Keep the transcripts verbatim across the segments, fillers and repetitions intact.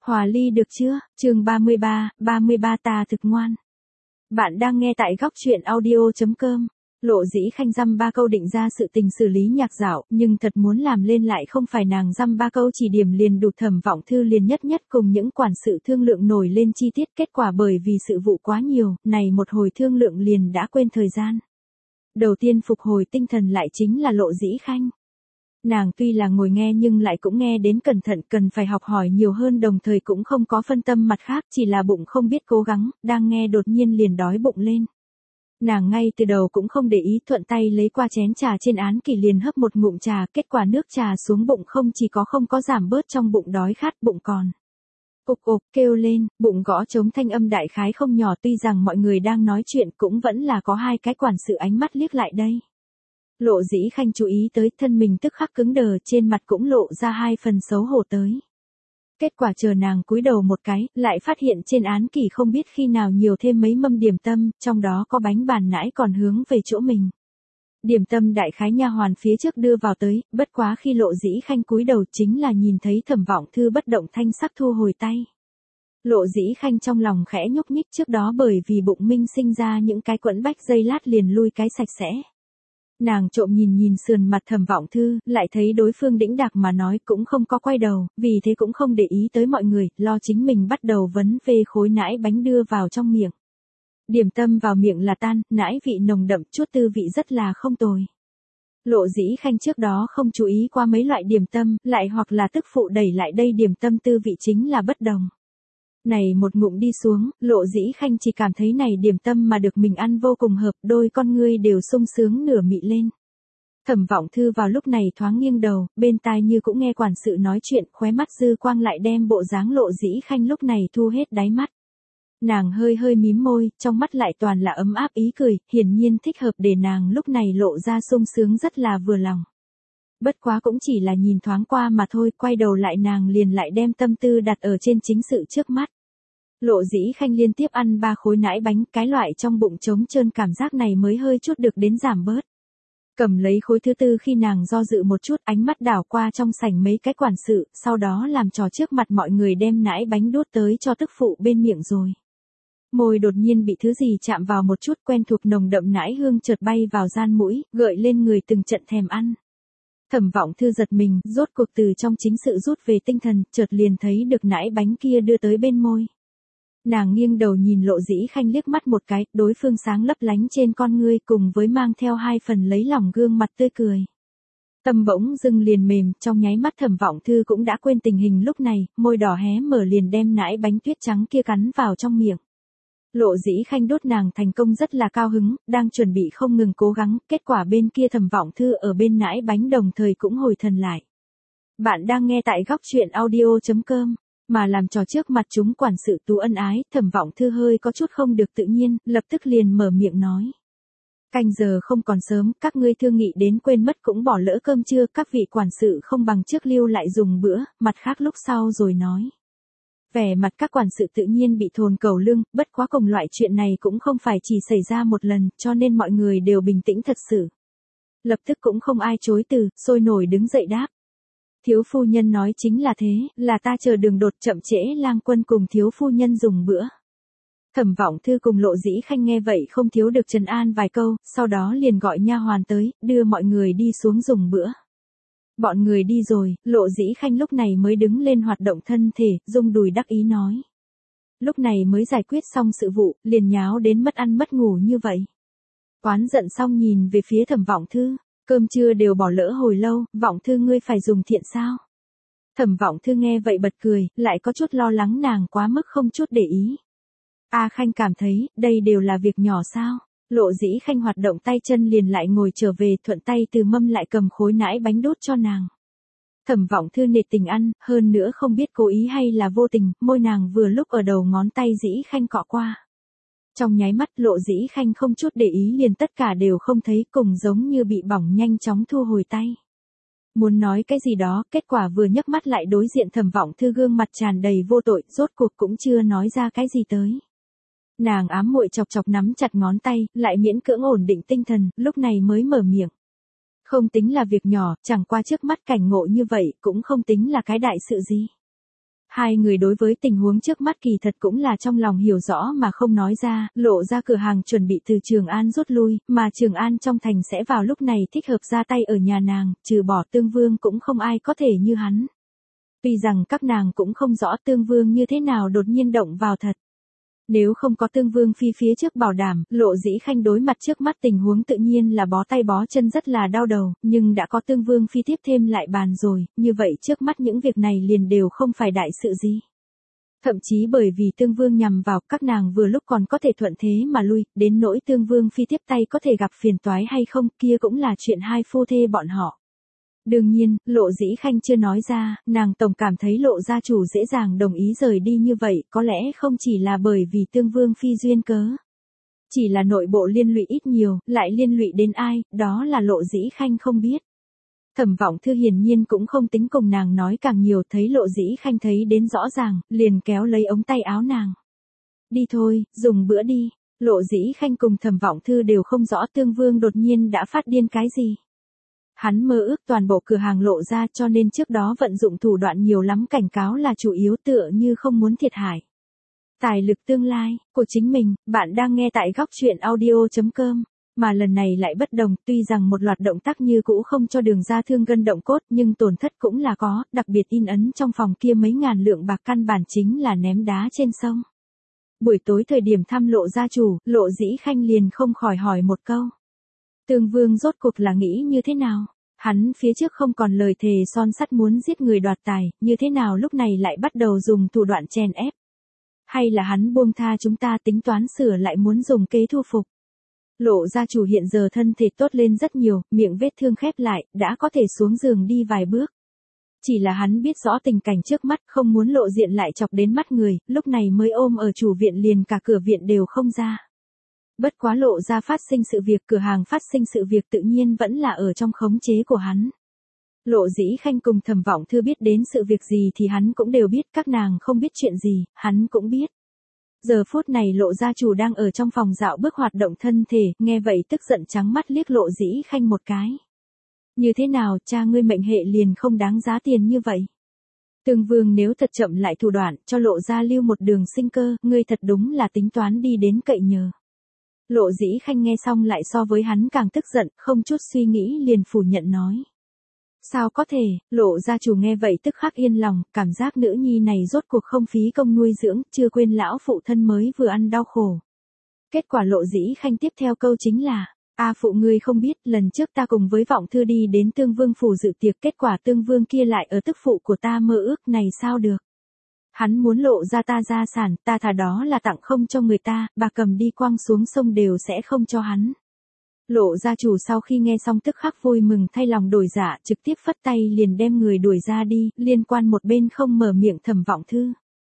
Hòa ly được chưa? Chương ba mươi ba, ba mươi ba ta thực ngoan. Bạn đang nghe tại góc truyện audio chấm com. Lộ Dĩ Khanh dăm ba câu định ra sự tình xử lý nhạc dạo, nhưng thật muốn làm lên lại không phải nàng dăm ba câu chỉ điểm liền đủ. Thẩm Vọng Thư liền nhất nhất cùng những quản sự thương lượng nổi lên chi tiết, kết quả bởi vì sự vụ quá nhiều, này một hồi thương lượng liền đã quên thời gian. Đầu tiên phục hồi tinh thần lại chính là Lộ Dĩ Khanh. Nàng tuy là ngồi nghe nhưng lại cũng nghe đến cẩn thận, cần phải học hỏi nhiều hơn, đồng thời cũng không có phân tâm mặt khác, chỉ là bụng không biết cố gắng, đang nghe đột nhiên liền đói bụng lên. Nàng ngay từ đầu cũng không để ý, thuận tay lấy qua chén trà trên án kỷ liền hấp một ngụm trà, kết quả nước trà xuống bụng không chỉ có không có giảm bớt trong bụng đói khát, bụng còn ục ục kêu lên, bụng gõ trống thanh âm đại khái không nhỏ. Tuy rằng mọi người đang nói chuyện cũng vẫn là có hai cái quản sự ánh mắt liếc lại đây. Lộ Dĩ Khanh chú ý tới, thân mình tức khắc cứng đờ, trên mặt cũng lộ ra hai phần xấu hổ tới. Kết quả chờ nàng cúi đầu một cái, lại phát hiện trên án kỷ không biết khi nào nhiều thêm mấy mâm điểm tâm, trong đó có bánh bàn nãi còn hướng về chỗ mình. Điểm tâm đại khái nha hoàn phía trước đưa vào tới, bất quá khi Lộ Dĩ Khanh cúi đầu chính là nhìn thấy Thẩm Vọng Thư bất động thanh sắc thu hồi tay. Lộ Dĩ Khanh trong lòng khẽ nhúc nhích, trước đó bởi vì bụng minh sinh ra những cái quẫn bách dây lát liền lui cái sạch sẽ. Nàng trộm nhìn nhìn sườn mặt Thẩm Vọng Thư, lại thấy đối phương đĩnh đạc mà nói cũng không có quay đầu, vì thế cũng không để ý tới mọi người, lo chính mình bắt đầu vấn về khối nãi bánh đưa vào trong miệng. Điểm tâm vào miệng là tan, nãi vị nồng đậm, chút tư vị rất là không tồi. Lộ Dĩ Khanh trước đó không chú ý qua mấy loại điểm tâm, lại hoặc là tức phụ đẩy lại đây điểm tâm tư vị chính là bất đồng. Này một ngụm đi xuống, Lộ Dĩ Khanh chỉ cảm thấy này điểm tâm mà được mình ăn vô cùng hợp, đôi con ngươi đều sung sướng nửa mị lên. Thẩm Vọng Thư vào lúc này thoáng nghiêng đầu, bên tai như cũng nghe quản sự nói chuyện, khóe mắt dư quang lại đem bộ dáng Lộ Dĩ Khanh lúc này thu hết đáy mắt. Nàng hơi hơi mím môi, trong mắt lại toàn là ấm áp ý cười, hiển nhiên thích hợp để nàng lúc này lộ ra sung sướng rất là vừa lòng. Bất quá cũng chỉ là nhìn thoáng qua mà thôi, quay đầu lại nàng liền lại đem tâm tư đặt ở trên chính sự trước mắt. Lộ Dĩ Khanh liên tiếp ăn ba khối nãi bánh, cái loại trong bụng trống trơn cảm giác này mới hơi chút được đến giảm bớt. Cầm lấy khối thứ tư khi nàng do dự một chút, ánh mắt đảo qua trong sảnh mấy cái quản sự, sau đó làm trò trước mặt mọi người đem nãi bánh đút tới cho tức phụ bên miệng rồi. Môi đột nhiên bị thứ gì chạm vào một chút, quen thuộc nồng đậm nãi hương chợt bay vào gian mũi, gợi lên người từng trận thèm ăn. Thẩm Vọng Thư giật mình, rốt cuộc từ trong chính sự rút về tinh thần, chợt liền thấy được nãi bánh kia đưa tới bên môi. Nàng nghiêng đầu nhìn Lộ Dĩ Khanh liếc mắt một cái, đối phương sáng lấp lánh trên con ngươi cùng với mang theo hai phần lấy lòng gương mặt tươi cười. Tâm bỗng dưng liền mềm, trong nháy mắt Thẩm Vọng Thư cũng đã quên tình hình lúc này, môi đỏ hé mở liền đem nãi bánh tuyết trắng kia cắn vào trong miệng. Lộ Dĩ Khanh đốt nàng thành công rất là cao hứng, đang chuẩn bị không ngừng cố gắng, kết quả bên kia Thẩm Vọng Thư ở bên nãi bánh đồng thời cũng hồi thần lại. Bạn đang nghe tại góc truyện audio chấm com, mà làm trò trước mặt chúng quản sự tú ân ái, Thẩm Vọng Thư hơi có chút không được tự nhiên, lập tức liền mở miệng nói. Canh giờ không còn sớm, các ngươi thương nghị đến quên mất cũng bỏ lỡ cơm trưa, các vị quản sự không bằng trước lưu lại dùng bữa, mặt khác lúc sau rồi nói. Vẻ mặt các quản sự tự nhiên bị thồn cầu lưng, bất quá cùng loại chuyện này cũng không phải chỉ xảy ra một lần, cho nên mọi người đều bình tĩnh thật sự. Lập tức cũng không ai chối từ, sôi nổi đứng dậy đáp. Thiếu phu nhân nói chính là thế, là ta chờ đường đột chậm trễ lang quân cùng thiếu phu nhân dùng bữa. Thẩm Vọng Thư cùng Lộ Dĩ Khanh nghe vậy không thiếu được trấn an vài câu, sau đó liền gọi nha hoàn tới, đưa mọi người đi xuống dùng bữa. Bọn người đi rồi, Lộ Dĩ Khanh lúc này mới đứng lên hoạt động thân thể, rung đùi đắc ý nói. Lúc này mới giải quyết xong sự vụ, liền nháo đến mất ăn mất ngủ như vậy. Oán giận xong nhìn về phía Thẩm Vọng Thư, cơm trưa đều bỏ lỡ hồi lâu, Vọng Thư ngươi phải dùng thiện sao? Thẩm Vọng Thư nghe vậy bật cười, lại có chút lo lắng nàng quá mức không chút để ý. A Khanh cảm thấy, đây đều là việc nhỏ sao? Lộ Dĩ Khanh hoạt động tay chân liền lại ngồi trở về, thuận tay từ mâm lại cầm khối nãi bánh đút cho nàng. Thẩm Vọng Thư nệt tình ăn, hơn nữa không biết cố ý hay là vô tình, môi nàng vừa lúc ở đầu ngón tay Dĩ Khanh cọ qua. Trong nháy mắt Lộ Dĩ Khanh không chút để ý liền tất cả đều không thấy, cùng giống như bị bỏng nhanh chóng thu hồi tay. Muốn nói cái gì đó, kết quả vừa nhấc mắt lại đối diện Thẩm Vọng Thư gương mặt tràn đầy vô tội, rốt cuộc cũng chưa nói ra cái gì tới. Nàng ám muội chọc chọc nắm chặt ngón tay, lại miễn cưỡng ổn định tinh thần, lúc này mới mở miệng. Không tính là việc nhỏ, chẳng qua trước mắt cảnh ngộ như vậy, cũng không tính là cái đại sự gì. Hai người đối với tình huống trước mắt kỳ thật cũng là trong lòng hiểu rõ mà không nói ra, Lộ ra cửa hàng chuẩn bị từ Trường An rút lui, mà Trường An trong thành sẽ vào lúc này thích hợp ra tay ở nhà nàng, trừ bỏ Tương Vương cũng không ai có thể như hắn. Tuy rằng các nàng cũng không rõ Tương Vương như thế nào đột nhiên động vào thật. Nếu không có Tương Vương phi phía trước bảo đảm, Lộ Dĩ Khanh đối mặt trước mắt tình huống tự nhiên là bó tay bó chân rất là đau đầu, nhưng đã có Tương Vương phi tiếp thêm lại bàn rồi, như vậy trước mắt những việc này liền đều không phải đại sự gì. Thậm chí bởi vì Tương Vương nhằm vào các nàng vừa lúc còn có thể thuận thế mà lui, đến nỗi Tương Vương phi tiếp tay có thể gặp phiền toái hay không kia cũng là chuyện hai phu thê bọn họ. Đương nhiên, Lộ Dĩ Khanh chưa nói ra, nàng tổng cảm thấy Lộ gia chủ dễ dàng đồng ý rời đi như vậy, có lẽ không chỉ là bởi vì Tương Vương phi duyên cớ. Chỉ là nội bộ liên lụy ít nhiều, lại liên lụy đến ai, đó là Lộ Dĩ Khanh không biết. Thẩm Vọng Thư hiển nhiên cũng không tính cùng nàng nói càng nhiều, thấy Lộ Dĩ Khanh thấy đến rõ ràng, liền kéo lấy ống tay áo nàng. Đi thôi, dùng bữa đi. Lộ Dĩ Khanh cùng Thẩm Vọng Thư đều không rõ Tương Vương đột nhiên đã phát điên cái gì. Hắn mơ ước toàn bộ cửa hàng Lộ ra cho nên trước đó vận dụng thủ đoạn nhiều lắm, cảnh cáo là chủ yếu tựa như không muốn thiệt hại tài lực tương lai của chính mình. Bạn đang nghe tại góc truyện audio chấm com. Mà lần này lại bất đồng, tuy rằng một loạt động tác như cũ không cho Đường gia thương gân động cốt nhưng tổn thất cũng là có, đặc biệt in ấn trong phòng kia mấy ngàn lượng bạc căn bản chính là ném đá trên sông. Buổi tối thời điểm thăm Lộ gia chủ, Lộ Dĩ Khanh liền không khỏi hỏi một câu. Tương Vương rốt cuộc là nghĩ như thế nào? Hắn phía trước không còn lời thề son sắt muốn giết người đoạt tài, như thế nào lúc này lại bắt đầu dùng thủ đoạn chèn ép? Hay là hắn buông tha chúng ta tính toán sửa lại muốn dùng kế thu phục? Lộ gia chủ hiện giờ thân thể tốt lên rất nhiều, miệng vết thương khép lại, đã có thể xuống giường đi vài bước. Chỉ là hắn biết rõ tình cảnh trước mắt, không muốn lộ diện lại chọc đến mắt người, lúc này mới ôm ở chủ viện liền cả cửa viện đều không ra. Bất quá Lộ ra phát sinh sự việc, cửa hàng phát sinh sự việc tự nhiên vẫn là ở trong khống chế của hắn. Lộ Dĩ Khanh cùng Thẩm Vọng Thư biết đến sự việc gì thì hắn cũng đều biết, các nàng không biết chuyện gì, hắn cũng biết. Giờ phút này Lộ gia chủ đang ở trong phòng dạo bước hoạt động thân thể, nghe vậy tức giận trắng mắt liếc Lộ Dĩ Khanh một cái. Như thế nào, cha ngươi mệnh hệ liền không đáng giá tiền như vậy? Tương Vương nếu thật chậm lại thủ đoạn, cho Lộ gia lưu một đường sinh cơ, ngươi thật đúng là tính toán đi đến cậy nhờ. Lộ Dĩ Khanh nghe xong lại so với hắn càng tức giận, không chút suy nghĩ liền phủ nhận nói. Sao có thể, Lộ gia chủ nghe vậy tức khắc yên lòng, cảm giác nữ nhi này rốt cuộc không phí công nuôi dưỡng, chưa quên lão phụ thân mới vừa ăn đau khổ. Kết quả Lộ Dĩ Khanh tiếp theo câu chính là, a phụ ngươi không biết, lần trước ta cùng với Vọng Thư đi đến Tương Vương phủ dự tiệc, kết quả Tương Vương kia lại ở tức phụ của ta mơ ước này sao được. Hắn muốn lộ ra ta gia sản, ta thà đó là tặng không cho người ta, bà cầm đi quăng xuống sông đều sẽ không cho hắn. Lộ gia chủ sau khi nghe xong tức khắc vui mừng thay lòng đổi dạ, trực tiếp phất tay liền đem người đuổi ra đi, liên quan một bên không mở miệng Thẩm Vọng Thư.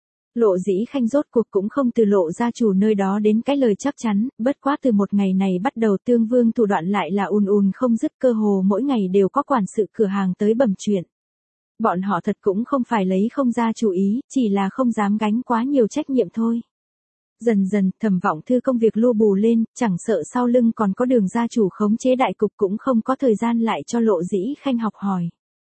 Lộ Dĩ Khanh rốt cuộc cũng không từ Lộ gia chủ nơi đó đến cái lời chắc chắn, bất quá từ một ngày này bắt đầu Tương Vương thủ đoạn lại là ùn ùn không dứt, cơ hồ mỗi ngày đều có quản sự cửa hàng tới bẩm chuyện. Bọn họ thật cũng không phải lấy không ra chủ ý, chỉ là không dám gánh quá nhiều trách nhiệm thôi. Dần dần, Thẩm Vọng Thư công việc lu bù lên, chẳng sợ sau lưng còn có Đường gia chủ khống chế đại cục cũng không có thời gian lại cho Lộ Dĩ Khanh học hỏi.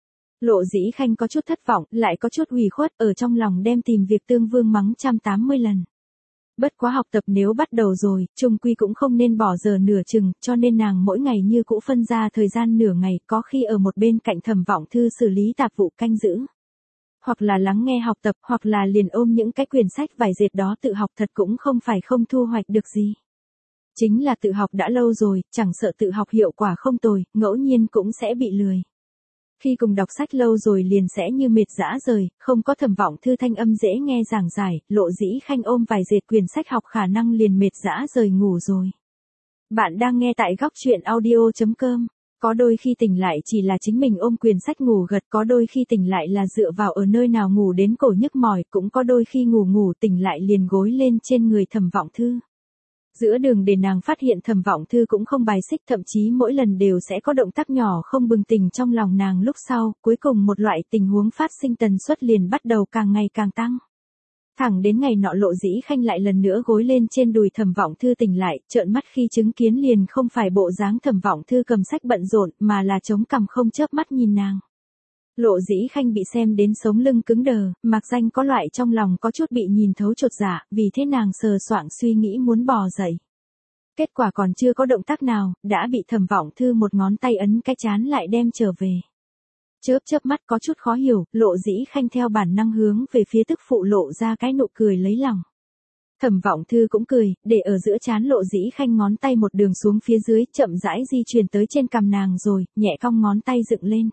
Lộ Dĩ Khanh có chút thất vọng, lại có chút ủy khuất, ở trong lòng đem tìm việc Tương Vương mắng một trăm tám mươi lần. Bất quá học tập nếu bắt đầu rồi, chung quy cũng không nên bỏ giờ nửa chừng, cho nên nàng mỗi ngày như cũ phân ra thời gian nửa ngày, có khi ở một bên cạnh Thẩm Vọng Thư xử lý tạp vụ canh giữ. Hoặc là lắng nghe học tập, hoặc là liền ôm những cái quyển sách vải dệt đó tự học, thật cũng không phải không thu hoạch được gì. Chính là tự học đã lâu rồi, chẳng sợ tự học hiệu quả không tồi, ngẫu nhiên cũng sẽ bị lười. Khi cùng đọc sách lâu rồi liền sẽ như mệt rã rời, không có Thẩm Vọng Thư thanh âm dễ nghe giảng giải, Lộ Dĩ Khanh ôm vài dệt quyển sách học khả năng liền mệt rã rời ngủ rồi. Bạn đang nghe tại góc truyện audio chấm com. Có đôi khi tỉnh lại chỉ là chính mình ôm quyển sách ngủ gật, có đôi khi tỉnh lại là dựa vào ở nơi nào ngủ đến cổ nhức mỏi, cũng có đôi khi ngủ ngủ tỉnh lại liền gối lên trên người Thẩm Vọng Thư. Giữa đường để nàng phát hiện Thẩm Vọng Thư cũng không bài xích, thậm chí mỗi lần đều sẽ có động tác nhỏ không bừng tỉnh trong lòng nàng, lúc sau, cuối cùng một loại tình huống phát sinh tần suất liền bắt đầu càng ngày càng tăng. Thẳng đến ngày nọ Lộ Dĩ Khanh lại lần nữa gối lên trên đùi Thẩm Vọng Thư tỉnh lại, trợn mắt khi chứng kiến liền không phải bộ dáng Thẩm Vọng Thư cầm sách bận rộn, mà là chống cằm không chớp mắt nhìn nàng. Lộ Dĩ Khanh bị xem đến sống lưng cứng đờ, mặc danh có loại trong lòng có chút bị nhìn thấu chột dạ, vì thế nàng sờ soạng suy nghĩ muốn bò dậy. Kết quả còn chưa có động tác nào, đã bị Thẩm Vọng Thư một ngón tay ấn cái chán lại đem trở về. Chớp chớp mắt có chút khó hiểu, Lộ Dĩ Khanh theo bản năng hướng về phía tức phụ lộ ra cái nụ cười lấy lòng. Thẩm Vọng Thư cũng cười, để ở giữa trán Lộ Dĩ Khanh ngón tay một đường xuống phía dưới, chậm rãi di chuyển tới trên cằm nàng rồi, nhẹ cong ngón tay dựng lên.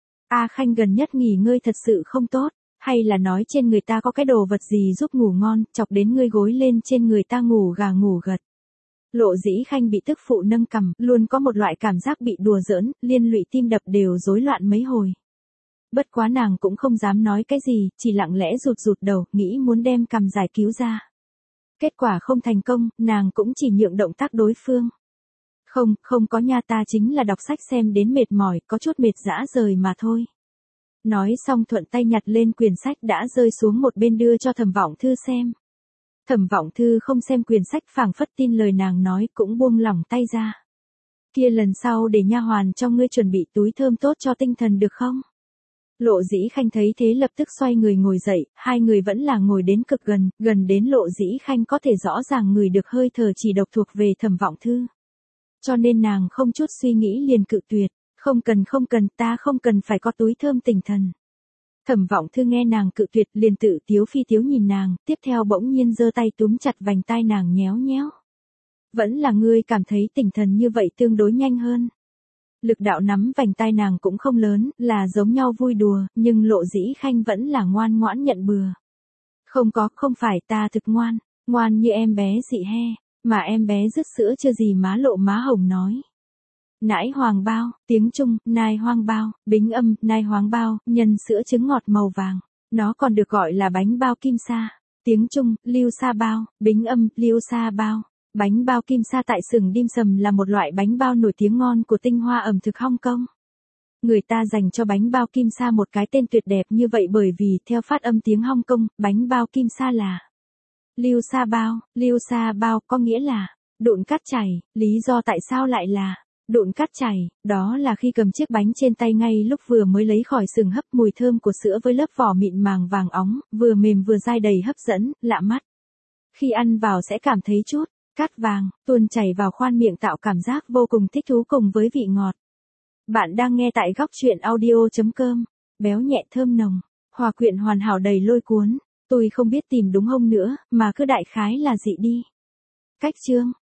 A Khanh gần nhất nghỉ ngơi thật sự không tốt, hay là nói trên người ta có cái đồ vật gì giúp ngủ ngon, chọc đến ngươi gối lên trên người ta ngủ gà ngủ gật. Lộ Dĩ Khanh bị tức phụ nâng cằm, luôn có một loại cảm giác bị đùa giỡn, liên lụy tim đập đều rối loạn mấy hồi. Bất quá nàng cũng không dám nói cái gì, chỉ lặng lẽ rụt rụt đầu, nghĩ muốn đem cằm giải cứu ra. Kết quả không thành công, nàng cũng chỉ nhượng động tác đối phương. Không, không có nha, ta chính là đọc sách xem đến mệt mỏi, có chút mệt dã rời mà thôi. Nói xong thuận tay nhặt lên quyển sách đã rơi xuống một bên đưa cho Thẩm Vọng Thư xem. Thẩm Vọng Thư không xem quyển sách, phảng phất tin lời nàng nói, cũng buông lỏng tay ra. Kia lần sau để nha hoàn cho ngươi chuẩn bị túi thơm tốt cho tinh thần được không? Lộ Dĩ Khanh thấy thế lập tức xoay người ngồi dậy, hai người vẫn là ngồi đến cực gần, gần đến Lộ Dĩ Khanh có thể rõ ràng ngửi được hơi thở chỉ độc thuộc về Thẩm Vọng Thư. Cho nên nàng không chút suy nghĩ liền cự tuyệt, không cần không cần, ta không cần phải có túi thơm tỉnh thần. Thẩm Vọng Thư nghe nàng cự tuyệt liền tự tiếu phi tiếu nhìn nàng, tiếp theo bỗng nhiên giơ tay túm chặt vành tai nàng nhéo nhéo. Vẫn là ngươi cảm thấy tỉnh thần như vậy tương đối nhanh hơn. Lực đạo nắm vành tai nàng cũng không lớn, là giống nhau vui đùa, nhưng Lộ Dĩ Khanh vẫn là ngoan ngoãn nhận bừa. Không có, không phải, ta thực ngoan, ngoan như em bé dị he, mà em bé rứt sữa chưa gì má Lộ má hồng nói. Nãi hoàng bao, tiếng Trung, nai hoang bao, bính âm, nai hoang bao, nhân sữa trứng ngọt màu vàng. Nó còn được gọi là bánh bao kim sa. Tiếng Trung, liu sa bao, bính âm, liu sa bao. Bánh bao kim sa tại xưởng dim sầm là một loại bánh bao nổi tiếng ngon của tinh hoa ẩm thực Hong Kong. Người ta dành cho bánh bao kim sa một cái tên tuyệt đẹp như vậy bởi vì theo phát âm tiếng Hong Kong, bánh bao kim sa là liu sa bao, liu sa bao có nghĩa là độn cát chảy, lý do tại sao lại là độn cát chảy, đó là khi cầm chiếc bánh trên tay ngay lúc vừa mới lấy khỏi xưởng hấp mùi thơm của sữa với lớp vỏ mịn màng vàng óng, vừa mềm vừa dai đầy hấp dẫn, lạ mắt. Khi ăn vào sẽ cảm thấy chút cát vàng, tuôn chảy vào khoang miệng tạo cảm giác vô cùng thích thú cùng với vị ngọt. Bạn đang nghe tại góc truyện audio chấm com, béo nhẹ thơm nồng, hòa quyện hoàn hảo đầy lôi cuốn, tôi không biết tìm đúng không nữa, mà cứ đại khái là dị đi. Cách chương